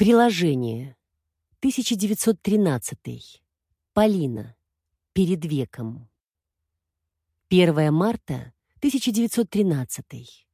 Приложение. 1913. Полина. Перед веком. 1 марта 1913.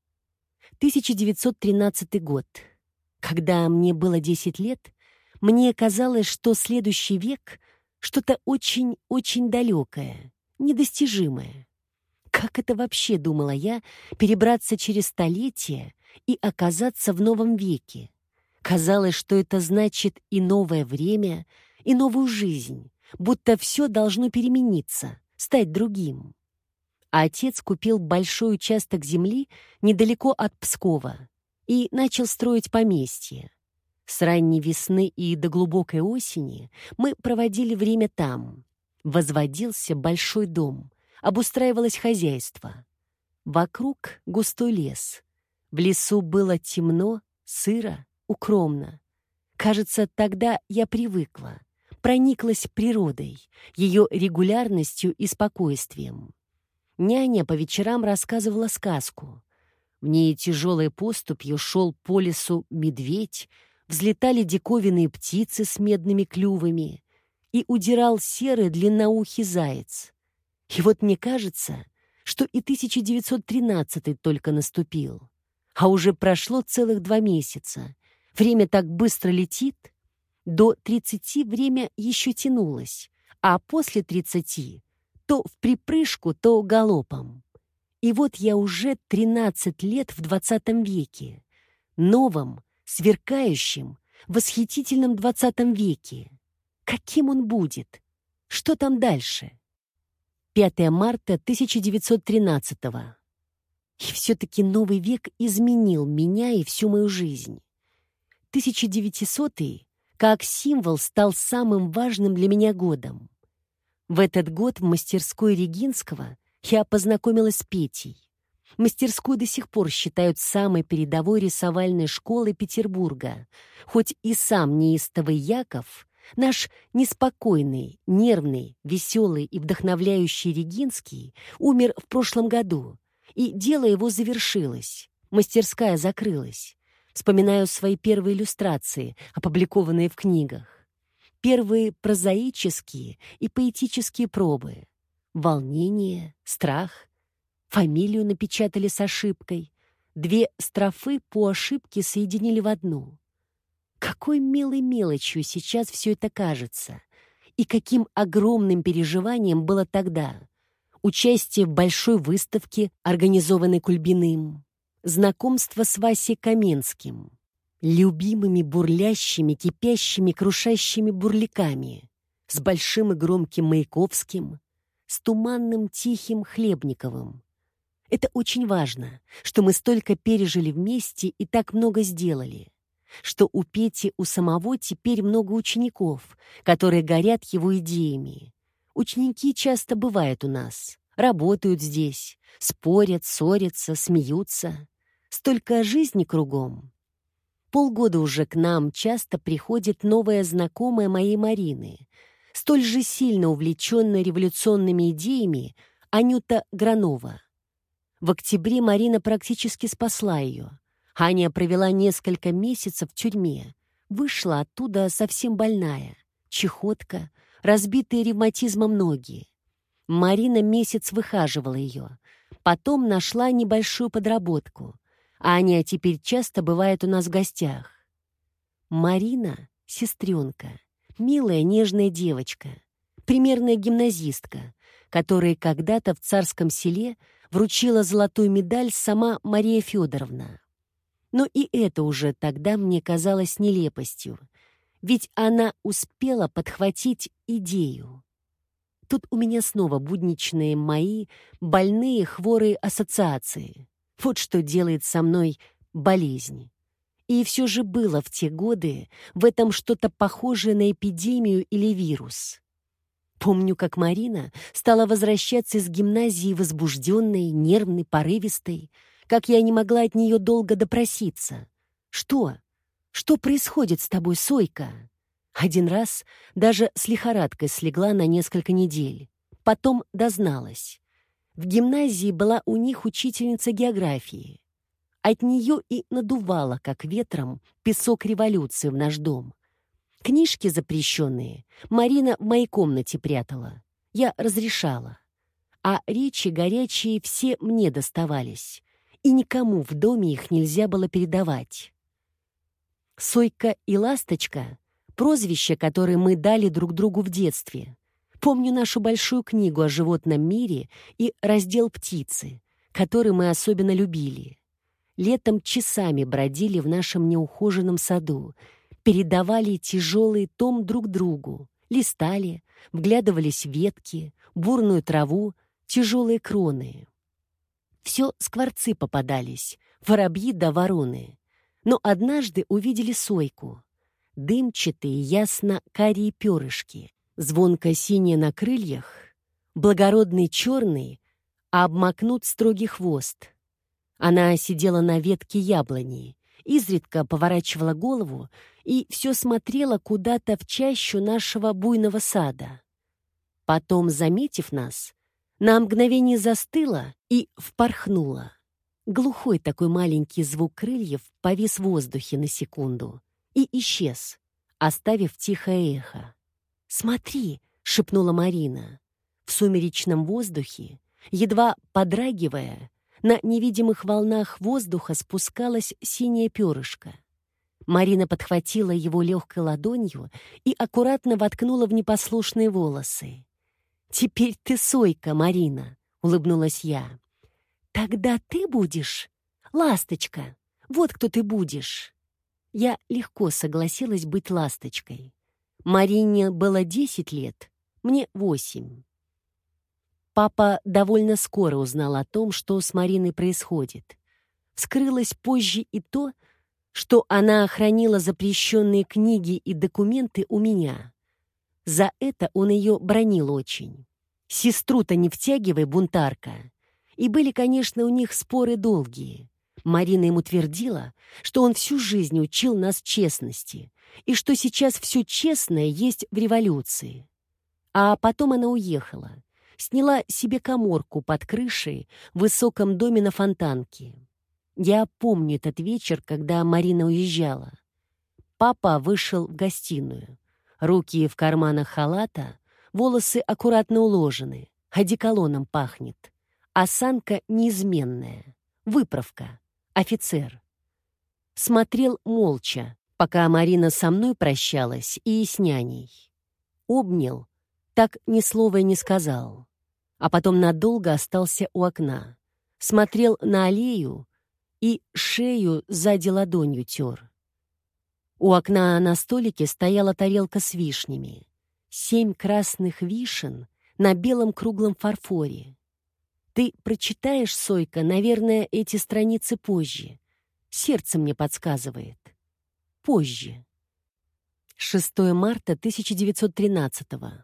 1913 год. Когда мне было 10 лет, мне казалось, что следующий век — что-то очень-очень далекое, недостижимое. Как это вообще, думала я, перебраться через столетия и оказаться в новом веке? Казалось, что это значит и новое время, и новую жизнь, будто все должно перемениться, стать другим. А отец купил большой участок земли недалеко от Пскова и начал строить поместье. С ранней весны и до глубокой осени мы проводили время там. Возводился большой дом, обустраивалось хозяйство. Вокруг густой лес. В лесу было темно, сыро, укромно. Кажется, тогда я привыкла, прониклась природой, ее регулярностью и спокойствием. Няня по вечерам рассказывала сказку. В ней тяжелой поступью шел по лесу медведь, взлетали диковинные птицы с медными клювами и удирал серый длинноухий заяц. И вот мне кажется, что и 1913 только наступил, а уже прошло целых 2 месяца. Время так быстро летит. До 30 время еще тянулось, а после 30 то в припрыжку, то галопом. И вот я уже 13 лет в 20 веке, новом, сверкающем, восхитительном 20 веке. Каким он будет? Что там дальше? 5 марта 1913. И все-таки новый век изменил меня и всю мою жизнь. 1900-й, как символ, стал самым важным для меня годом. В этот год в мастерской Регинского я познакомилась с Петей. Мастерскую до сих пор считают самой передовой рисовальной школой Петербурга, хоть и сам неистовый Яков, наш неспокойный, нервный, веселый и вдохновляющий Регинский, умер в прошлом году, и дело его завершилось, мастерская закрылась. Вспоминаю свои первые иллюстрации, опубликованные в книгах. Первые прозаические и поэтические пробы. Волнение, страх. Фамилию напечатали с ошибкой. 2 строфы по ошибке соединили в одну. Какой милой мелочью сейчас все это кажется. И каким огромным переживанием было тогда. Участие в большой выставке, организованной Кульбиным. Знакомство с Васей Каменским. Любимыми бурлящими, кипящими, крушащими бурляками. С большим и громким Маяковским. С туманным, тихим Хлебниковым. Это очень важно, что мы столько пережили вместе и так много сделали. Что у Пети у самого теперь много учеников, которые горят его идеями. Ученики часто бывают у нас, работают здесь, спорят, ссорятся, смеются. Столько жизни кругом. Полгода уже к нам часто приходит новая знакомая моей Марины, столь же сильно увлеченная революционными идеями Анюта Гранова. В октябре Марина практически спасла ее. Аня провела несколько месяцев в тюрьме, вышла оттуда совсем больная, чехотка, разбитые ревматизмом ноги. Марина месяц выхаживала ее, потом нашла небольшую подработку. Аня теперь часто бывает у нас в гостях. Марина — сестренка, милая, нежная девочка, примерная гимназистка, которой когда-то в Царском Селе вручила золотую медаль сама Мария Федоровна. Но и это уже тогда мне казалось нелепостью, ведь она успела подхватить идею. Тут у меня снова будничные мои больные, хворые ассоциации. Вот что делает со мной болезнь. И все же было в те годы в этом что-то похожее на эпидемию или вирус. Помню, как Марина стала возвращаться из гимназии возбужденной, нервной, порывистой, как я не могла от нее долго допроситься. «Что? Что происходит с тобой, Сойка?» Один раз даже с лихорадкой слегла на несколько недель. Потом дозналась. В гимназии была у них учительница географии. От нее и надувало, как ветром, песок революции в наш дом. Книжки запрещенные Марина в моей комнате прятала. Я разрешала. А речи горячие все мне доставались, и никому в доме их нельзя было передавать. Сойка и Ласточка — прозвища, которые мы дали друг другу в детстве. Помню нашу большую книгу о животном мире и раздел «Птицы», который мы особенно любили. Летом часами бродили в нашем неухоженном саду, передавали тяжелый том друг другу, листали, вглядывались в ветки, бурную траву, тяжелые кроны. Все скворцы попадались, воробьи да вороны. Но однажды увидели сойку. Дымчатые, ясно-карие перышки, звонко-синие на крыльях, благородный черный, а обмакнут строгий хвост. Она сидела на ветке яблони, изредка поворачивала голову и все смотрела куда-то в чащу нашего буйного сада. Потом, заметив нас, на мгновение застыла и впорхнула. Глухой такой маленький звук крыльев повис в воздухе на секунду и исчез, оставив тихое эхо. «Смотри!» — шепнула Марина. В сумеречном воздухе, едва подрагивая, на невидимых волнах воздуха спускалось синее перышко. Марина подхватила его легкой ладонью и аккуратно воткнула в непослушные волосы. «Теперь ты сойка, Марина!» — улыбнулась я. «Тогда ты будешь ласточка. Вот кто ты будешь». Я легко согласилась быть ласточкой. Марине было 10 лет, мне 8. Папа довольно скоро узнал о том, что с Мариной происходит. Вскрылось позже и то, что она хранила запрещенные книги и документы у меня. За это он ее бранил очень. «Сестру-то не втягивай, бунтарка». И были, конечно, у них споры долгие. Марина ему твердила, что он всю жизнь учил нас честности, и что сейчас все честное есть в революции. А потом она уехала, сняла себе каморку под крышей в высоком доме на Фонтанке. Я помню этот вечер, когда Марина уезжала. Папа вышел в гостиную. Руки в карманах халата, волосы аккуратно уложены, одеколоном пахнет. Осанка неизменная, выправка, офицер. Смотрел молча, пока Марина со мной прощалась и с няней. Обнял, так ни слова и не сказал. А потом надолго остался у окна. Смотрел на аллею и шею сзади ладонью тер. У окна на столике стояла тарелка с вишнями. 7 красных вишен на белом круглом фарфоре. Ты прочитаешь, Сойка, наверное, эти страницы позже. Сердце мне подсказывает. Позже. 6 марта 1913-го.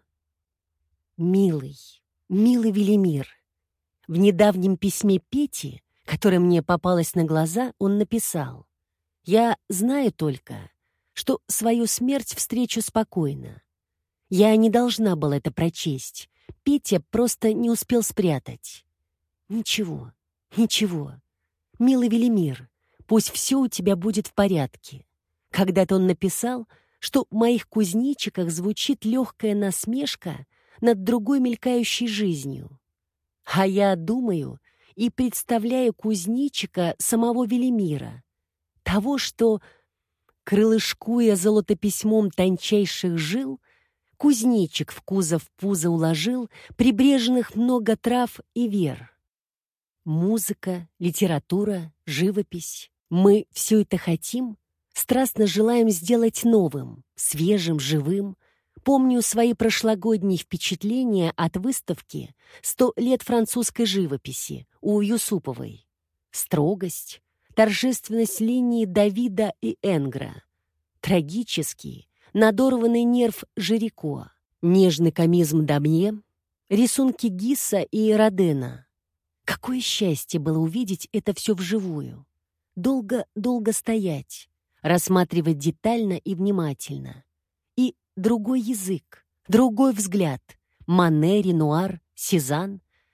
Милый, милый Велимир, в недавнем письме Пети, которое мне попалось на глаза, он написал: «Я знаю только, что свою смерть встречу спокойно. Я не должна была это прочесть. Петя просто не успел спрятать». Ничего, ничего. Милый Велимир, пусть все у тебя будет в порядке. Когда-то он написал, что в моих кузнечиках звучит легкая насмешка над другой мелькающей жизнью. А я думаю и представляю кузнечика самого Велимира, того, что, крылышкуя золотописьмом тончайших жил, кузнечик в кузов пузо уложил прибрежных много трав и вер. Музыка, литература, живопись. Мы все это хотим, страстно желаем сделать новым, свежим, живым. Помню свои прошлогодние впечатления от выставки «100 лет французской живописи» у Юсуповой. Строгость, торжественность линии Давида и Энгра, трагический, надорванный нерв Жирико, нежный комизм Дамье, рисунки Гисса и Родена. Какое счастье было увидеть это все вживую. Долго-долго стоять, рассматривать детально и внимательно. И другой язык, другой взгляд. Мане, Ренуар, Сезанн.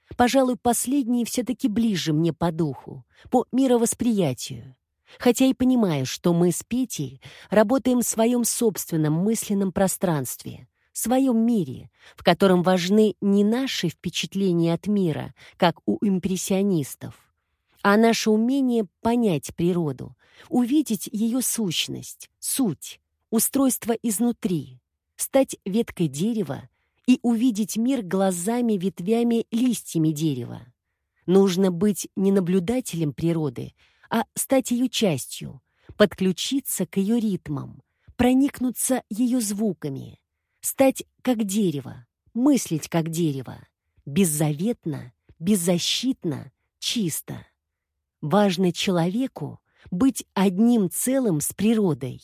Пожалуй, последние все-таки ближе мне по духу, по мировосприятию. Хотя и понимаю, что мы с Петей работаем в своем собственном мысленном пространстве, в своем мире, в котором важны не наши впечатления от мира, как у импрессионистов, а наше умение понять природу, увидеть ее сущность, суть, устройство изнутри, стать веткой дерева и увидеть мир глазами, ветвями, листьями дерева. Нужно быть не наблюдателем природы, а стать ее частью, подключиться к ее ритмам, проникнуться ее звуками, стать как дерево, мыслить как дерево, беззаветно, беззащитно, чисто. Важно человеку быть одним целым с природой.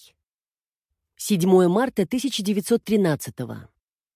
7 марта 1913-го.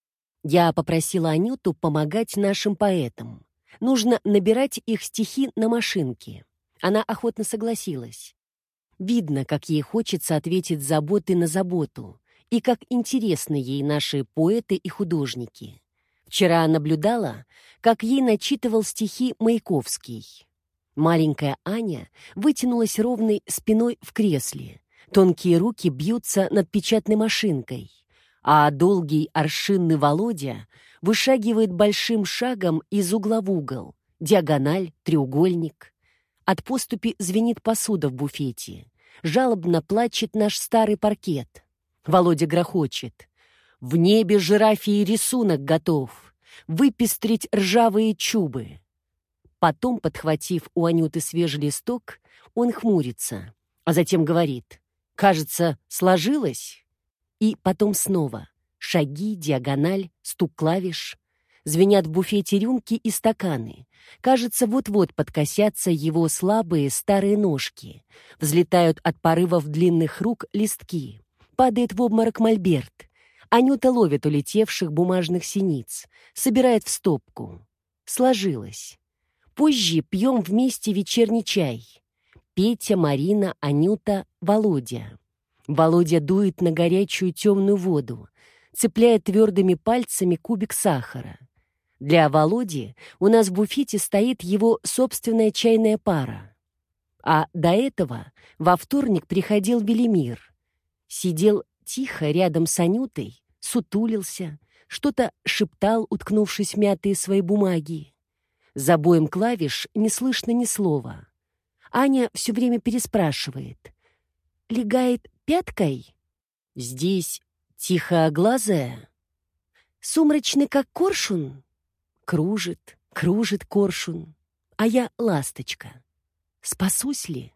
Я попросила Анюту помогать нашим поэтам. Нужно набирать их стихи на машинке. Она охотно согласилась. Видно, как ей хочется ответить заботой на заботу, и как интересны ей наши поэты и художники. Вчера наблюдала, как ей начитывал стихи Маяковский. Маленькая Аня вытянулась ровной спиной в кресле. Тонкие руки бьются над печатной машинкой, а долгий аршинный Володя вышагивает большим шагом из угла в угол, диагональ, треугольник. От поступи звенит посуда в буфете. Жалобно плачет наш старый паркет. Володя грохочет. В небе жирафий рисунок готов. Выпестрить ржавые чубы. Потом, подхватив у Анюты свежий листок, он хмурится, а затем говорит: «Кажется, сложилось?» И потом снова. Шаги, диагональ, стук клавиш. Звенят в буфете рюмки и стаканы. Кажется, вот-вот подкосятся его слабые старые ножки. Взлетают от порывов длинных рук листки. Падает в обморок мольберт. Анюта ловит улетевших бумажных синиц. Собирает в стопку. Сложилось. Позже пьем вместе вечерний чай. Петя, Марина, Анюта, Володя. Володя дует на горячую темную воду, цепляет твердыми пальцами кубик сахара. Для Володи у нас в буфете стоит его собственная чайная пара. А до этого во вторник приходил Велимир. Сидел тихо рядом с Анютой, сутулился, что-то шептал, уткнувшись в мятые свои бумаги. За боем клавиш не слышно ни слова. Аня все время переспрашивает. «Легает пяткой?» «Здесь тихоглазая?» «Сумрачный, как коршун?» Кружит, кружит коршун, а я ласточка. Спасусь ли?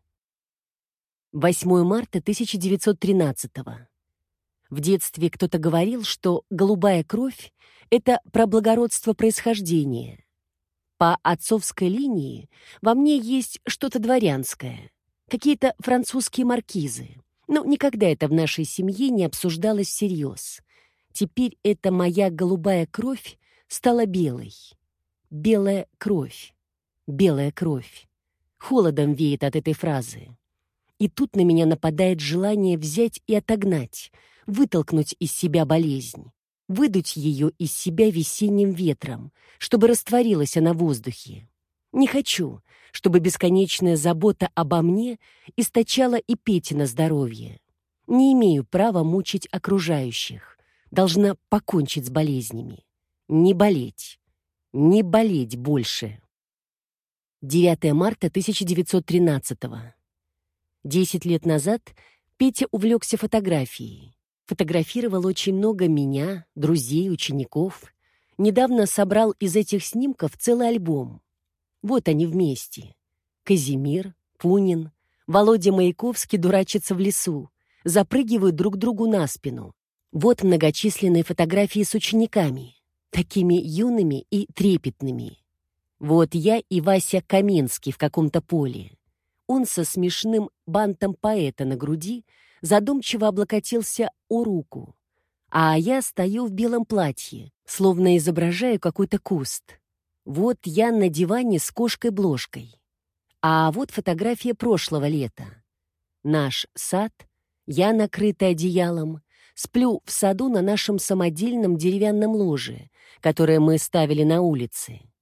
8 марта 1913-го. В детстве кто-то говорил, что голубая кровь — это про благородство происхождения. По отцовской линии во мне есть что-то дворянское, какие-то французские маркизы. Но никогда это в нашей семье не обсуждалось всерьез. Теперь эта моя голубая кровь стала белой. Белая кровь. Белая кровь. Холодом веет от этой фразы. И тут на меня нападает желание взять и отогнать, вытолкнуть из себя болезнь, выдуть ее из себя весенним ветром, чтобы растворилась она в воздухе. Не хочу, чтобы бесконечная забота обо мне источала и Петино здоровье. Не имею права мучить окружающих. Должна покончить с болезнями. Не болеть. Не болеть больше. 9 марта 1913-го. 10 лет назад Петя увлекся фотографией. Фотографировал очень много меня, друзей, учеников. Недавно собрал из этих снимков целый альбом. Вот они вместе. Казимир, Пунин, Володя Маяковский дурачатся в лесу, запрыгивают друг другу на спину. Вот многочисленные фотографии с учениками, такими юными и трепетными. Вот я и Вася Каменский в каком-то поле. Он со смешным бантом поэта на груди задумчиво облокотился о руку, а я стою в белом платье, словно изображаю какой-то куст. Вот я на диване с кошкой-бложкой. А вот фотография прошлого лета. Наш сад, я, накрытая одеялом, сплю в саду на нашем самодельном деревянном ложе, которое мы ставили на улице.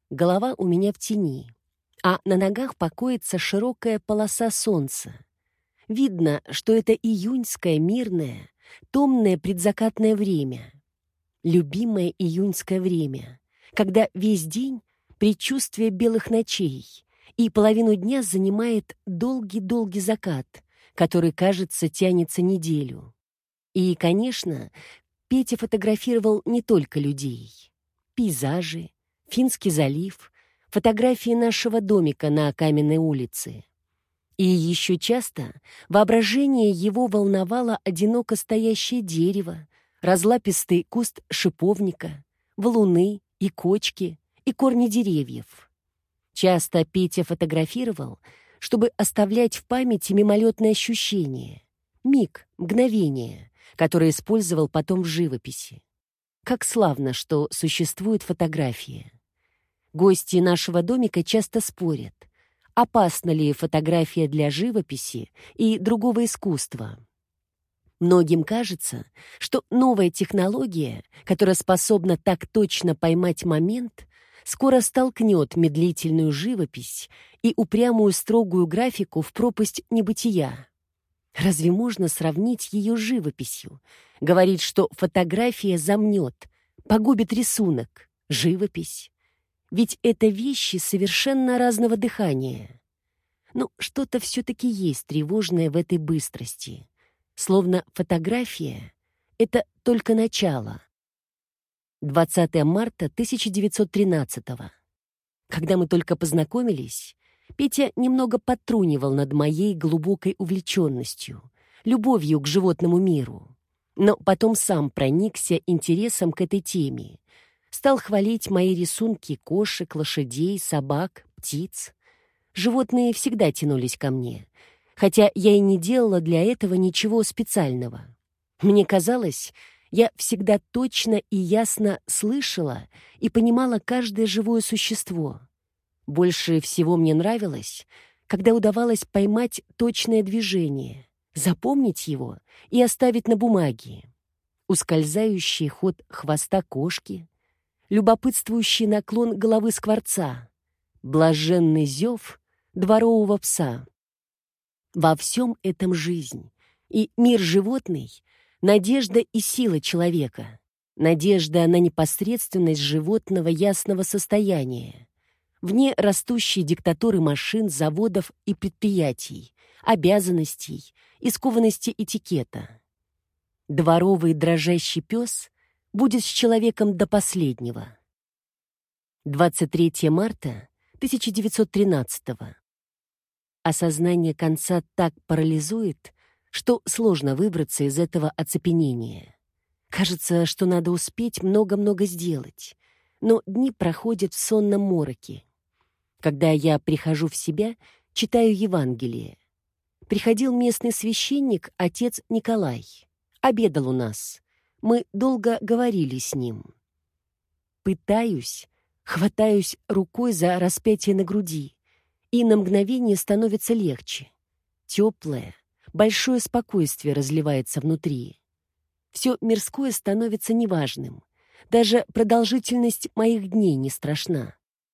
голова у меня в тени, а на ногах покоится широкая полоса солнца. Видно, что это июньское, мирное, томное предзакатное время. Любимое июньское время, когда весь день — предчувствие белых ночей, и половину дня занимает долгий-долгий закат, который, кажется, тянется неделю. И, конечно, Петя фотографировал не только людей. Пейзажи, Финский залив, фотографии нашего домика на Каменной улице. И еще часто воображение его волновало одиноко стоящее дерево, разлапистый куст шиповника, валуны и кочки, и корни деревьев. Часто Петя фотографировал, чтобы оставлять в памяти мимолетные ощущения, миг, мгновение, которое использовал потом в живописи. Как славно, что существует фотография. Гости нашего домика часто спорят, опасна ли фотография для живописи и другого искусства. Многим кажется, что новая технология, которая способна так точно поймать момент, скоро столкнет медлительную живопись и упрямую строгую графику в пропасть небытия. Разве можно сравнить ее с живописью? Говорит, что фотография замнет, погубит рисунок, живопись. Ведь это вещи совершенно разного дыхания. Но что-то все-таки есть тревожное в этой быстрости. Словно фотография — это только начало. 20 марта 1913-го. Когда мы только познакомились, Петя немного подтрунивал над моей глубокой увлеченностью, любовью к животному миру. Но потом сам проникся интересом к этой теме. Стал хвалить мои рисунки кошек, лошадей, собак, птиц. Животные всегда тянулись ко мне, хотя я и не делала для этого ничего специального. Мне казалось, я всегда точно и ясно слышала и понимала каждое живое существо. Больше всего мне нравилось, когда удавалось поймать точное движение, запомнить его и оставить на бумаге. Ускользающий ход хвоста кошки, любопытствующий наклон головы скворца, блаженный зев дворового пса. Во всем этом жизнь, и мир животный — надежда и сила человека, надежда на непосредственность животного ясного состояния, вне растущей диктатуры машин, заводов и предприятий, обязанностей и скованности этикета. Дворовый дрожащий пес будет с человеком до последнего. 23 марта 1913-го. Осознание конца так парализует, что сложно выбраться из этого оцепенения. Кажется, что надо успеть много-много сделать, но дни проходят в сонном мороке. Когда я прихожу в себя, читаю Евангелие. Приходил местный священник, отец Николай. Обедал у нас. Мы долго говорили с ним. Хватаюсь рукой за распятие на груди, и на мгновение становится легче. Теплое, большое спокойствие разливается внутри. Все мирское становится неважным. Даже продолжительность моих дней не страшна.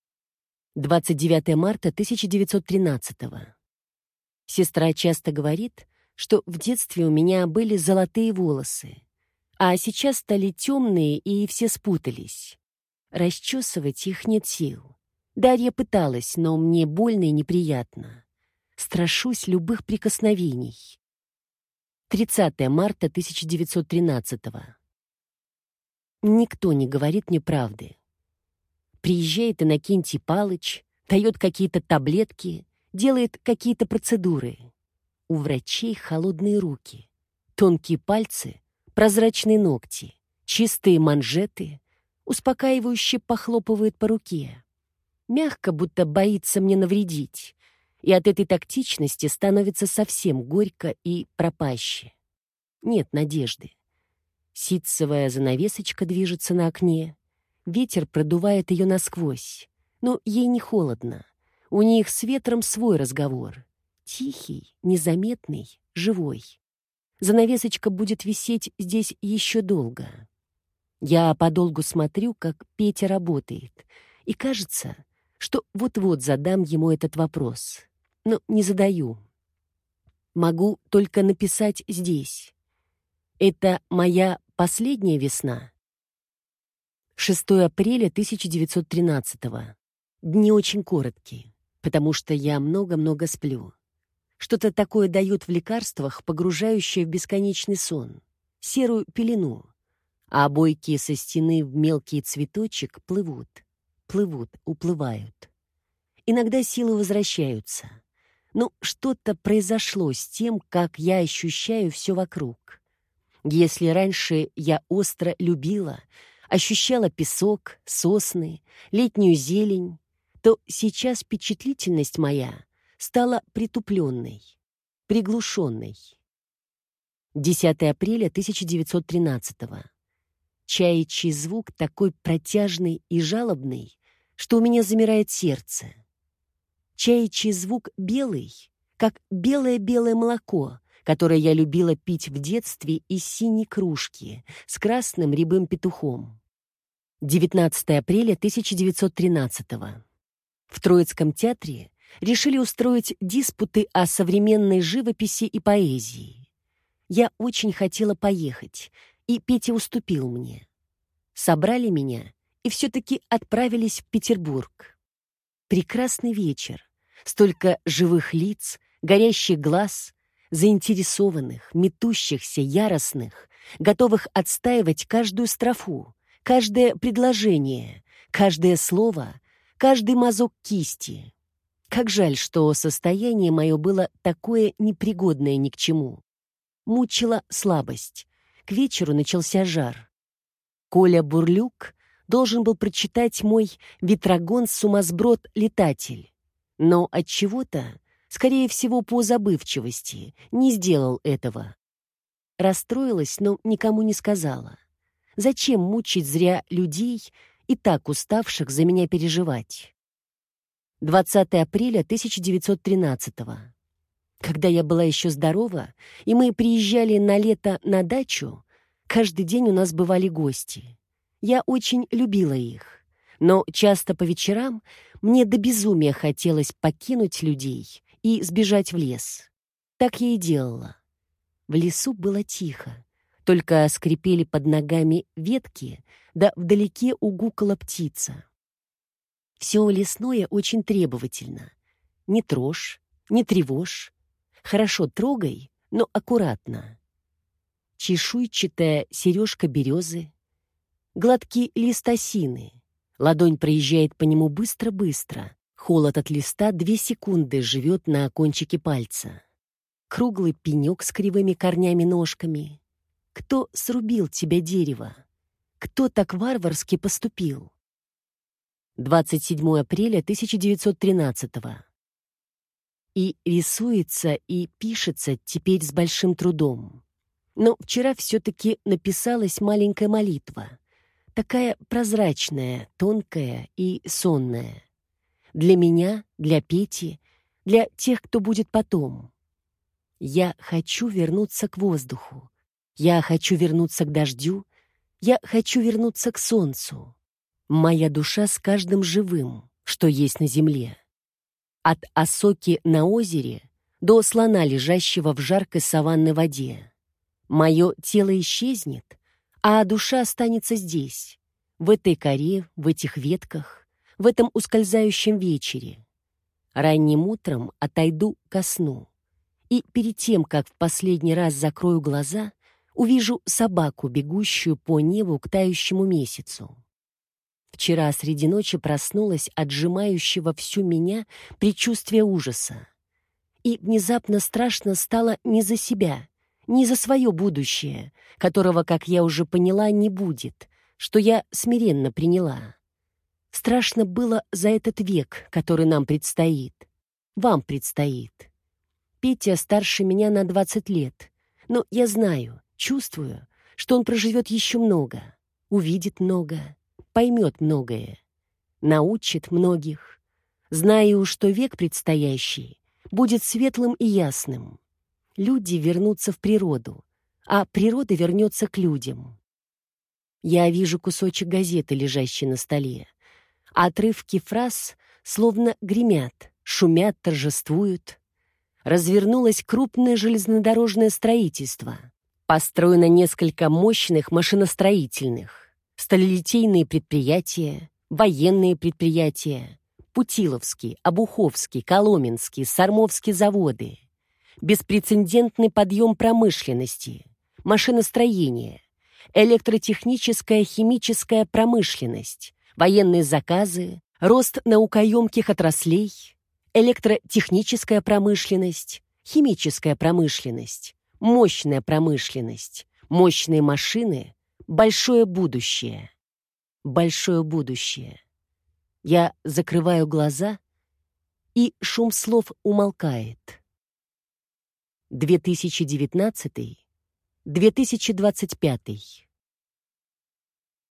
29 марта 1913-го. Сестра часто говорит, что в детстве у меня были золотые волосы, а сейчас стали темные и все спутались. Расчесывать их нет сил. Дарья пыталась, но мне больно и неприятно. Страшусь любых прикосновений. 30 марта 1913-го. Никто не говорит мне правды. Приезжает Иннокентий Палыч, дает какие-то таблетки, делает какие-то процедуры. У врачей холодные руки, тонкие пальцы, прозрачные ногти, чистые манжеты, успокаивающе похлопывает по руке. Мягко, будто боится мне навредить, и от этой тактичности становится совсем горько и пропаще. Нет надежды. Ситцевая занавесочка движется на окне, ветер продувает ее насквозь, но ей не холодно. У них с ветром свой разговор. Тихий, незаметный, живой. Занавесочка будет висеть здесь еще долго. Я подолгу смотрю, как Петя работает, И кажется, что вот-вот задам ему этот вопрос. Но не задаю. Могу только написать здесь. Это моя последняя весна. 6 апреля 1913-го. Дни очень короткие, потому что я много-много сплю. Что-то такое дают в лекарствах, погружающее в бесконечный сон, серую пелену, а обойки со стены в мелкий цветочек плывут, уплывают. Иногда силы возвращаются, но что-то произошло с тем, как я ощущаю все вокруг. Если раньше я остро любила, ощущала песок, сосны, летнюю зелень, то сейчас впечатлительность моя стала притупленной, приглушенной. 10 апреля 1913-го. Чаячий звук такой протяжный и жалобный, что у меня замирает сердце. Чаячий звук белый, как белое-белое молоко, которое я любила пить в детстве из синей кружки с красным рябым петухом. 19 апреля 1913-го. В Троицком театре решили устроить диспуты о современной живописи и поэзии. Я очень хотела поехать, и Петя уступил мне. Собрали меня и все-таки отправились в Петербург. Прекрасный вечер, столько живых лиц, горящих глаз, заинтересованных, метущихся, яростных, готовых отстаивать каждую строфу, каждое предложение, каждое слово, каждый мазок кисти. Как жаль, что состояние мое было такое непригодное ни к чему. Мучила слабость. К вечеру начался жар. Коля Бурлюк должен был прочитать мой «Ветрогон-сумасброд-летатель», но от чего-то, скорее всего, по забывчивости, не сделал этого. Расстроилась, но никому не сказала. Зачем мучить зря людей, и так уставших за меня переживать? 20 апреля 1913-го. Когда я была еще здорова, и мы приезжали на лето на дачу, каждый день у нас бывали гости. Я очень любила их, но часто по вечерам мне до безумия хотелось покинуть людей и сбежать в лес. Так я и делала. В лесу было тихо, только скрипели под ногами ветки, да вдалеке угукала птица. Все лесное очень требовательно. Не трожь, не тревожь. Хорошо трогай, но аккуратно. Чешуйчатая сережка березы, гладкий лист осины. Ладонь проезжает по нему быстро-быстро. Холод от листа 2 секунды живет на кончике пальца. Круглый пенек с кривыми корнями-ножками. Кто срубил тебя, дерево? Кто так варварски поступил? 27 апреля 1913-го. И рисуется, и пишется теперь с большим трудом. Но вчера все-таки написалась маленькая молитва. Такая прозрачная, тонкая и сонная. Для меня, для Пети, для тех, кто будет потом. Я хочу вернуться к воздуху. Я хочу вернуться к дождю. Я хочу вернуться к солнцу. Моя душа с каждым живым, что есть на земле. От осоки на озере до слона, лежащего в жаркой саванной воде. Мое тело исчезнет, а душа останется здесь, в этой коре, в этих ветках, в этом ускользающем вечере. Ранним утром отойду ко сну, и перед тем, как в последний раз закрою глаза, увижу собаку, бегущую по небу к тающему месяцу. Вчера среди ночи проснулась от сжимающего всю меня предчувствия ужаса. И внезапно страшно стало не за себя, не за свое будущее, которого, как я уже поняла, не будет, что я смиренно приняла. Страшно было за этот век, который нам предстоит, вам предстоит. Петя старше меня на 20 лет, но я знаю, чувствую, что он проживет еще много, увидит много, поймет многое, научит многих. Знаю, что век предстоящий будет светлым и ясным. Люди вернутся в природу, а природа вернется к людям. Я вижу кусочек газеты, лежащий на столе. Отрывки фраз словно гремят, шумят, торжествуют. Развернулось крупное железнодорожное строительство. Построено несколько мощных машиностроительных, сталелитейные предприятия, военные предприятия, Путиловский, Обуховский, Коломенский, Сормовский заводы. Беспрецедентный подъем промышленности, машиностроение, электротехническая, химическая промышленность, военные заказы, рост наукоемких отраслей, электротехническая промышленность, химическая промышленность, мощная промышленность, мощные машины, большое будущее. Большое будущее. Я закрываю глаза, и шум слов умолкает. 2019-2025